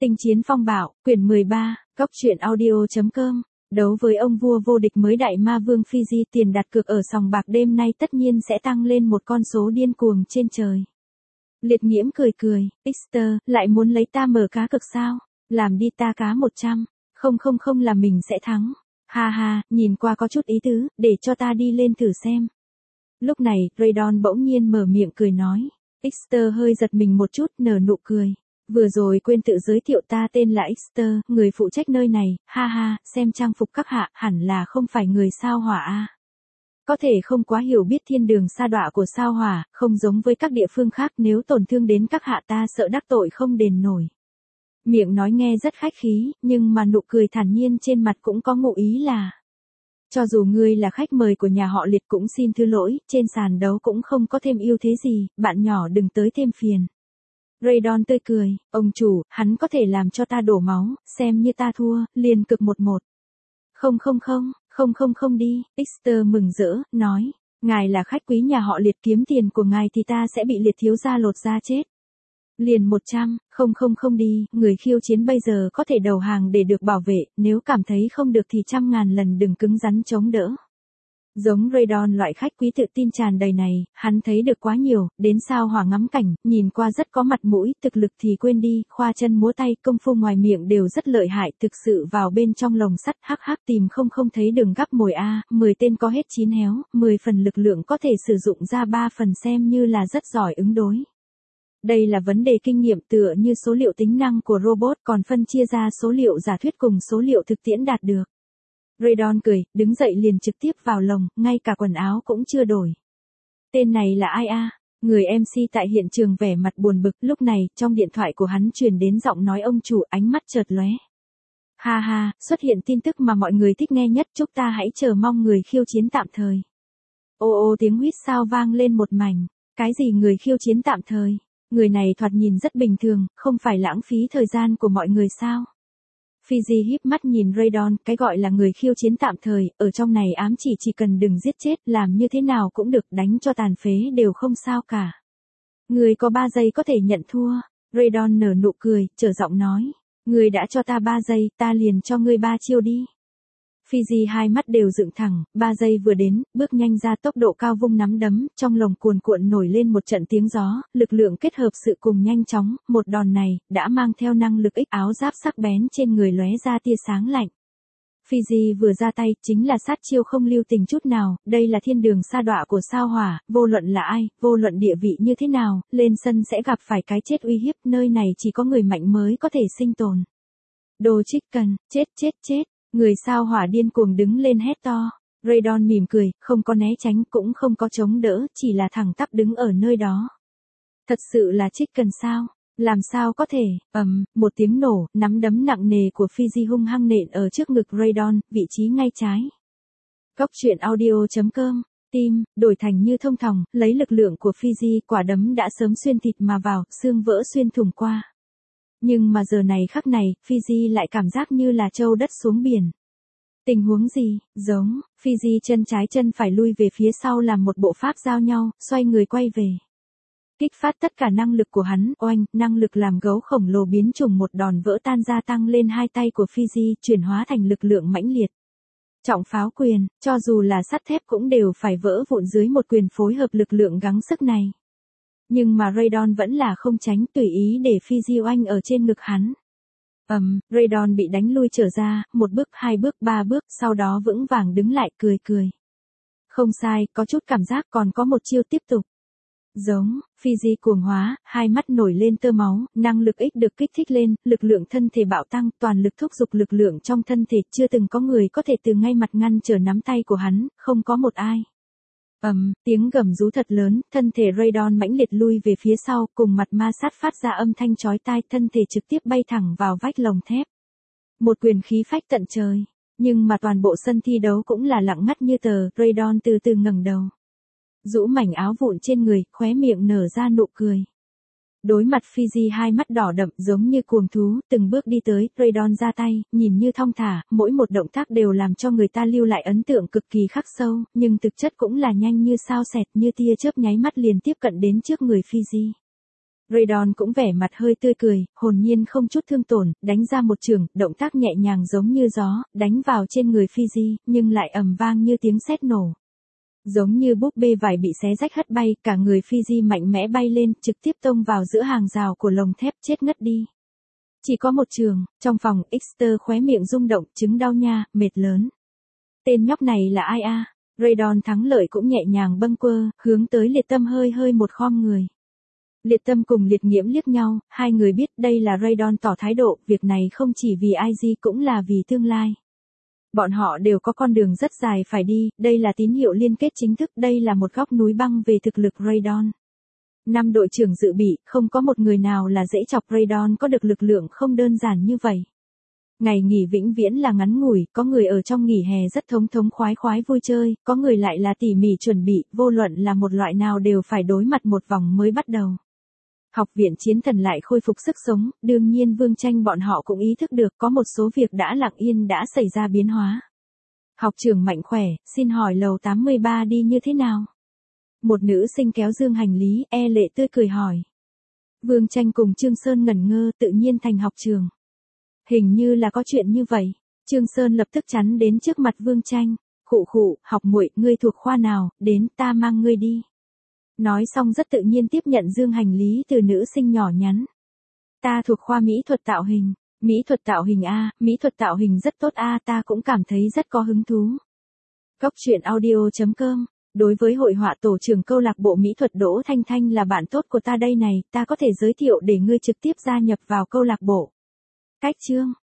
Tinh chiến phong bạo, quyển 13, Cóc truyện audio.com. Đấu với ông vua vô địch mới đại ma vương Fiji, tiền đặt cược ở sòng bạc đêm nay tất nhiên sẽ tăng lên một con số điên cuồng trên trời. Liệt Nghiễm cười cười, Xter, lại muốn lấy ta mở cá cược sao? Làm đi, ta cá 100. Không là mình sẽ thắng. Ha ha, nhìn qua có chút ý tứ, để cho ta đi lên thử xem. Lúc này, Raydon bỗng nhiên mở miệng cười nói. Xter hơi giật mình một chút, nở nụ cười. Vừa rồi quên tự giới thiệu, ta tên là Xter, người phụ trách nơi này, ha ha, xem trang phục các hạ, hẳn là không phải người sao hỏa a. Có thể không quá hiểu biết thiên đường sa đọa của sao hỏa, không giống với các địa phương khác, nếu tổn thương đến các hạ ta sợ đắc tội không đền nổi. Miệng nói nghe rất khách khí, nhưng mà nụ cười thản nhiên trên mặt cũng có ngụ ý là: cho dù ngươi là khách mời của nhà họ Liệt cũng xin thứ lỗi, trên sàn đấu cũng không có thêm ưu thế gì, bạn nhỏ đừng tới thêm phiền. Raydon tươi cười, ông chủ, hắn có thể làm cho ta đổ máu, xem như ta thua, liền cực 1-1. Không đi, Xter mừng rỡ, nói, ngài là khách quý nhà họ Liệt, kiếm tiền của ngài thì ta sẽ bị Liệt thiếu gia lột da chết. Liền 100, không đi, người khiêu chiến bây giờ có thể đầu hàng để được bảo vệ, nếu cảm thấy không được thì 100.000 lần đừng cứng rắn chống đỡ. Giống Raydon loại khách quý tự tin tràn đầy này, hắn thấy được quá nhiều, đến sao hỏa ngắm cảnh, nhìn qua rất có mặt mũi, thực lực thì quên đi, khoa chân múa tay, công phu ngoài miệng đều rất lợi hại, thực sự vào bên trong lồng sắt, hắc tìm không thấy đường gắp mồi a, 10 tên có hết 9 héo, 10 phần lực lượng có thể sử dụng ra 3 phần xem như là rất giỏi ứng đối. Đây là vấn đề kinh nghiệm, tựa như số liệu tính năng của robot, còn phân chia ra số liệu giả thuyết cùng số liệu thực tiễn đạt được. Raydon cười, đứng dậy liền trực tiếp vào lồng, ngay cả quần áo cũng chưa đổi. Tên này là ai a? Người MC tại hiện trường vẻ mặt buồn bực, lúc này, trong điện thoại của hắn truyền đến giọng nói ông chủ, ánh mắt chợt lóe. Ha ha, xuất hiện tin tức mà mọi người thích nghe nhất, chúc ta hãy chờ mong người khiêu chiến tạm thời. Ô tiếng huýt sáo vang lên một mảnh. Cái gì người khiêu chiến tạm thời? Người này thoạt nhìn rất bình thường, không phải lãng phí thời gian của mọi người sao? Fiji híp mắt nhìn Raydon, cái gọi là người khiêu chiến tạm thời, ở trong này ám chỉ cần đừng giết chết, làm như thế nào cũng được, đánh cho tàn phế đều không sao cả. Người có 3 giây có thể nhận thua. Raydon nở nụ cười, trở giọng nói. Người đã cho ta 3 giây, ta liền cho ngươi 3 chiêu đi. Fiji hai mắt đều dựng thẳng, 3 giây vừa đến, bước nhanh ra tốc độ cao vung nắm đấm, trong lồng cuồn cuộn nổi lên một trận tiếng gió, lực lượng kết hợp sự cùng nhanh chóng, một đòn này, đã mang theo năng lực ích, áo giáp sắc bén trên người lóe ra tia sáng lạnh. Fiji vừa ra tay, chính là sát chiêu không lưu tình chút nào, đây là thiên đường sa đọa của sao hỏa, vô luận là ai, vô luận địa vị như thế nào, lên sân sẽ gặp phải cái chết uy hiếp, nơi này chỉ có người mạnh mới có thể sinh tồn. Đồ Chicken, chết. Người sao hỏa điên cuồng đứng lên hét to. Raydon mỉm cười, không có né tránh cũng không có chống đỡ, chỉ là thẳng tắp đứng ở nơi đó. Thật sự là Chicken sao? Làm sao có thể? Một tiếng nổ, nắm đấm nặng nề của Fiji hung hăng nện ở trước ngực Raydon, vị trí ngay trái. Cóc truyện audio.com, tim, đổi thành như thông thòng, lấy lực lượng của Fiji, quả đấm đã sớm xuyên thịt mà vào, xương vỡ xuyên thủng qua. Nhưng mà giờ này khắc này, Fiji lại cảm giác như là trâu đất xuống biển. Tình huống gì? Giống, Fiji chân trái chân phải lui về phía sau làm một bộ pháp giao nhau, xoay người quay về. Kích phát tất cả năng lực của hắn, oanh, năng lực làm gấu khổng lồ biến chủng một đòn vỡ tan ra tăng lên hai tay của Fiji, chuyển hóa thành lực lượng mãnh liệt. Trọng pháo quyền, cho dù là sắt thép cũng đều phải vỡ vụn dưới một quyền phối hợp lực lượng gắng sức này. Nhưng mà Raydon vẫn là không tránh, tùy ý để Fiji oanh ở trên ngực hắn. Raydon bị đánh lui trở ra, 1 bước, 2 bước, 3 bước, sau đó vững vàng đứng lại, cười. Không sai, có chút cảm giác, còn có một chiêu tiếp tục. Giống, Fiji cuồng hóa, hai mắt nổi lên tơ máu, năng lực ích được kích thích lên, lực lượng thân thể bạo tăng, toàn lực thúc giục lực lượng trong thân thể, chưa từng có người có thể từ ngay mặt ngăn trở nắm tay của hắn, không có một ai. Tiếng gầm rú thật lớn, thân thể Raydon mãnh liệt lui về phía sau, cùng mặt ma sát phát ra âm thanh chói tai, thân thể trực tiếp bay thẳng vào vách lồng thép. Một quyền khí phách tận trời, nhưng mà toàn bộ sân thi đấu cũng là lặng ngắt như tờ, Raydon từ từ ngẩng đầu. Rũ mảnh áo vụn trên người, khóe miệng nở ra nụ cười. Đối mặt Fiji hai mắt đỏ đậm giống như cuồng thú, từng bước đi tới, Raydon ra tay, nhìn như thong thả, mỗi một động tác đều làm cho người ta lưu lại ấn tượng cực kỳ khắc sâu, nhưng thực chất cũng là nhanh như sao xẹt, như tia chớp nháy mắt liền tiếp cận đến trước người Fiji. Raydon cũng vẻ mặt hơi tươi cười, hồn nhiên không chút thương tổn, đánh ra một chưởng, động tác nhẹ nhàng giống như gió, đánh vào trên người Fiji, nhưng lại ầm vang như tiếng sét nổ. Giống như búp bê vải bị xé rách hất bay, cả người Fiji mạnh mẽ bay lên, trực tiếp tông vào giữa hàng rào của lồng thép, chết ngất đi. Chỉ có một trường, trong phòng, Exeter khóe miệng rung động, chứng đau nha, mệt lớn. Tên nhóc này là ai a? Raydon thắng lợi cũng nhẹ nhàng bâng quơ, hướng tới Liệt Tâm hơi một khom người. Liệt Tâm cùng Liệt Nghiễm liếc nhau, hai người biết đây là Raydon tỏ thái độ, việc này không chỉ vì IG cũng là vì tương lai. Bọn họ đều có con đường rất dài phải đi, đây là tín hiệu liên kết chính thức, đây là một góc núi băng về thực lực Raydon. 5 đội trưởng dự bị, không có một người nào là dễ chọc. Raydon có được lực lượng không đơn giản như vậy. Ngày nghỉ vĩnh viễn là ngắn ngủi, có người ở trong nghỉ hè rất thống khoái vui chơi, có người lại là tỉ mỉ chuẩn bị, vô luận là một loại nào đều phải đối mặt một vòng mới bắt đầu. Học viện chiến thần lại khôi phục sức sống, đương nhiên Vương Tranh bọn họ cũng ý thức được có một số việc đã lặng yên đã xảy ra biến hóa. Học trưởng mạnh khỏe, xin hỏi lầu 83 đi như thế nào? Một nữ sinh kéo dương hành lý, lệ tươi cười hỏi. Vương Tranh cùng Trương Sơn ngẩn ngơ, tự nhiên thành học trường. Hình như là có chuyện như vậy. Trương Sơn lập tức chắn đến trước mặt Vương Tranh. Khụ, học muội, ngươi thuộc khoa nào, đến ta mang ngươi đi. Nói xong rất tự nhiên tiếp nhận dương hành lý từ nữ sinh nhỏ nhắn. Ta thuộc khoa mỹ thuật tạo hình. Mỹ thuật tạo hình a, mỹ thuật tạo hình rất tốt a, ta cũng cảm thấy rất có hứng thú. Góc truyện audio.com. Đối với hội họa tổ trưởng câu lạc bộ mỹ thuật Đỗ Thanh Thanh là bạn tốt của ta đây này, ta có thể giới thiệu để ngươi trực tiếp gia nhập vào câu lạc bộ. Cách chương